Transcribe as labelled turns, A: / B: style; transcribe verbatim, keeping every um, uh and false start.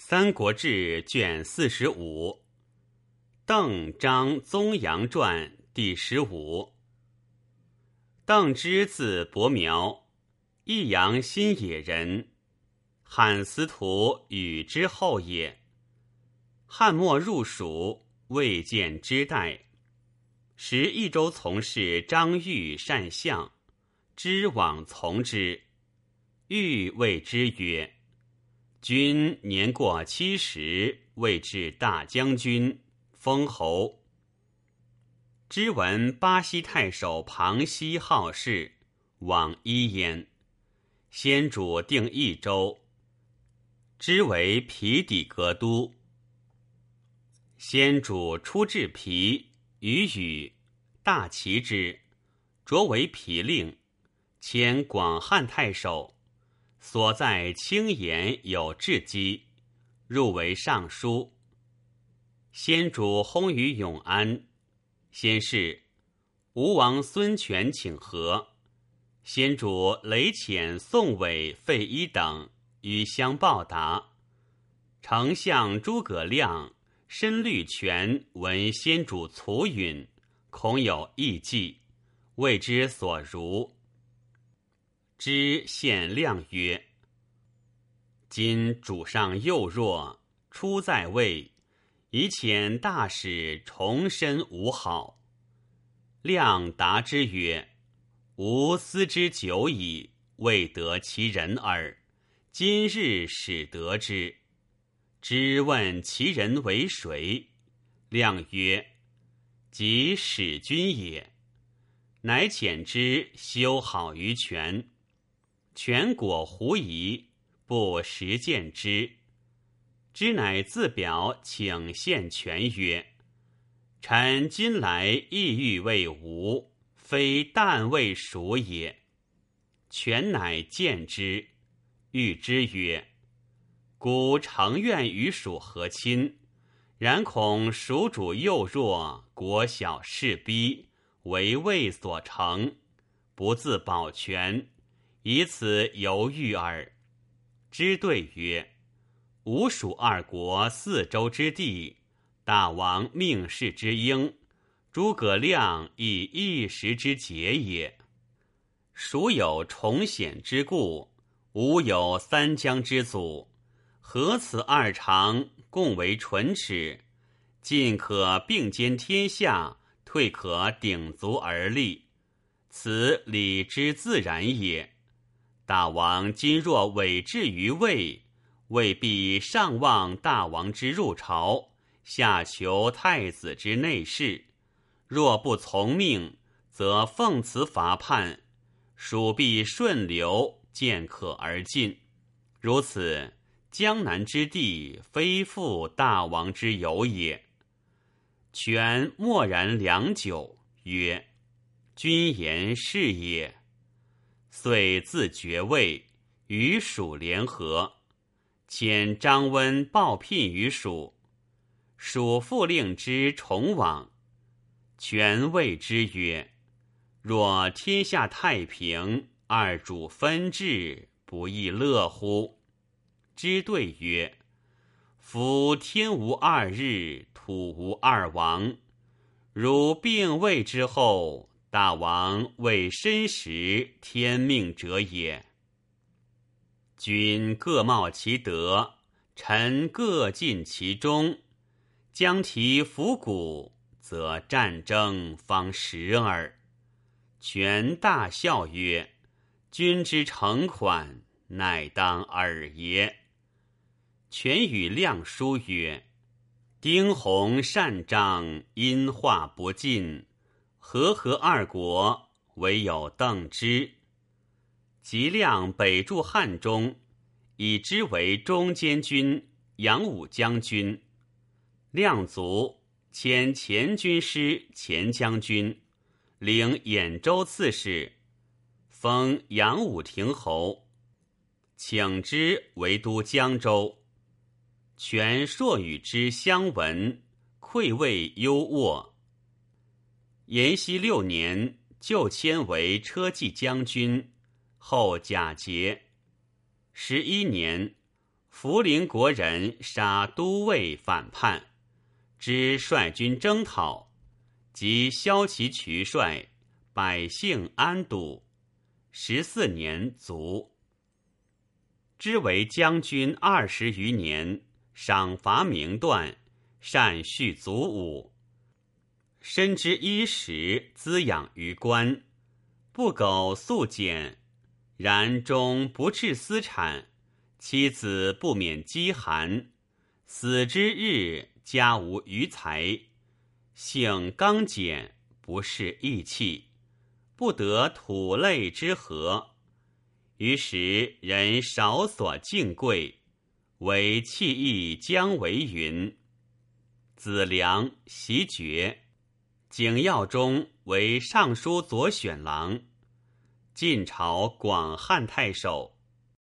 A: 三国志》卷四十五，邓张宗阳传第十五。邓芝字伯苗，益阳新野人，汉司徒与之后也。汉末入蜀，未见之代。时益州从事张玉善相，知往从之。欲谓之曰：君年过七十，位至大将军，封侯。知闻巴西太守庞熙好事，往依焉。先主定益州，知为皮底阁都。先主出至皮，与语大齐之，擢为皮令，迁广汉太守。所在青岩有志机，入为尚书。先主薨于永安。先是，吴王孙权请和，先主雷遣宋伟、费祎等与相报答。丞相诸葛亮、申律权闻先主卒允，恐有异计，谓之所如。知献亮曰：今主上幼弱，初在位，以遣大使重申吾好。亮答之曰：吾思之久矣，未得其人耳，今日始得之。知问其人为谁？亮曰：即使君也。乃遣之修好于权。权果狐疑，不实见之。之乃自表请献权曰：臣今来意欲为吴，非但为蜀也。权乃见之，谕之曰：孤诚愿与蜀和亲，然恐蜀主幼弱，国小势逼，为魏所成，不自保全，以此犹豫耳。之对曰：吴蜀二国四州之地，大王命世之应，诸葛亮亦一时之节也。蜀有重显之故，吴有三江之阻，何此二长，共为唇齿，进可并兼天下，退可鼎足而立，此理之自然也。大王今若委质于魏，未必上望大王之入朝，下求太子之内事。若不从命，则奉辞伐叛，蜀必顺流，渐可而进。如此，江南之地，非复大王之有也。权默然良久，曰：君言是也。遂自爵位，与蜀联合，遣张温报聘于蜀。蜀复令之重往。权谓之曰：若天下太平，二主分治，不亦乐乎？之对曰：夫天无二日，土无二王。如并位之后，大王为申时天命者也。君各冒其德，臣各尽其忠。将提服鼓，则战争方时耳。权大笑曰：君之诚款，乃当尔也。权与亮书曰：丁弘善章，因化不尽，和合二国，唯有邓芝。及亮北驻汉中，以之为中监军、扬武将军。亮卒，迁前军师前将军，领兖州刺史，封扬武亭侯，请之为都江州。权硕与之相闻，馈位优渥。延熙六年，就迁为车骑将军，后假节。十一年， 涪陵国人杀都尉反叛，知率军征讨，即削其渠帅，百姓安堵。十四年卒。知为将军二十余年，赏罚明断，善恤祖武，身之衣食滋养于官，不苟素俭，然终不致私产，妻子不免饥寒，死之日家无余财，性刚简，不是义气，不得土类之和，于时人少所敬贵，惟弃义将为云。子良袭爵，景耀中为尚书左选郎，晋朝广汉太守。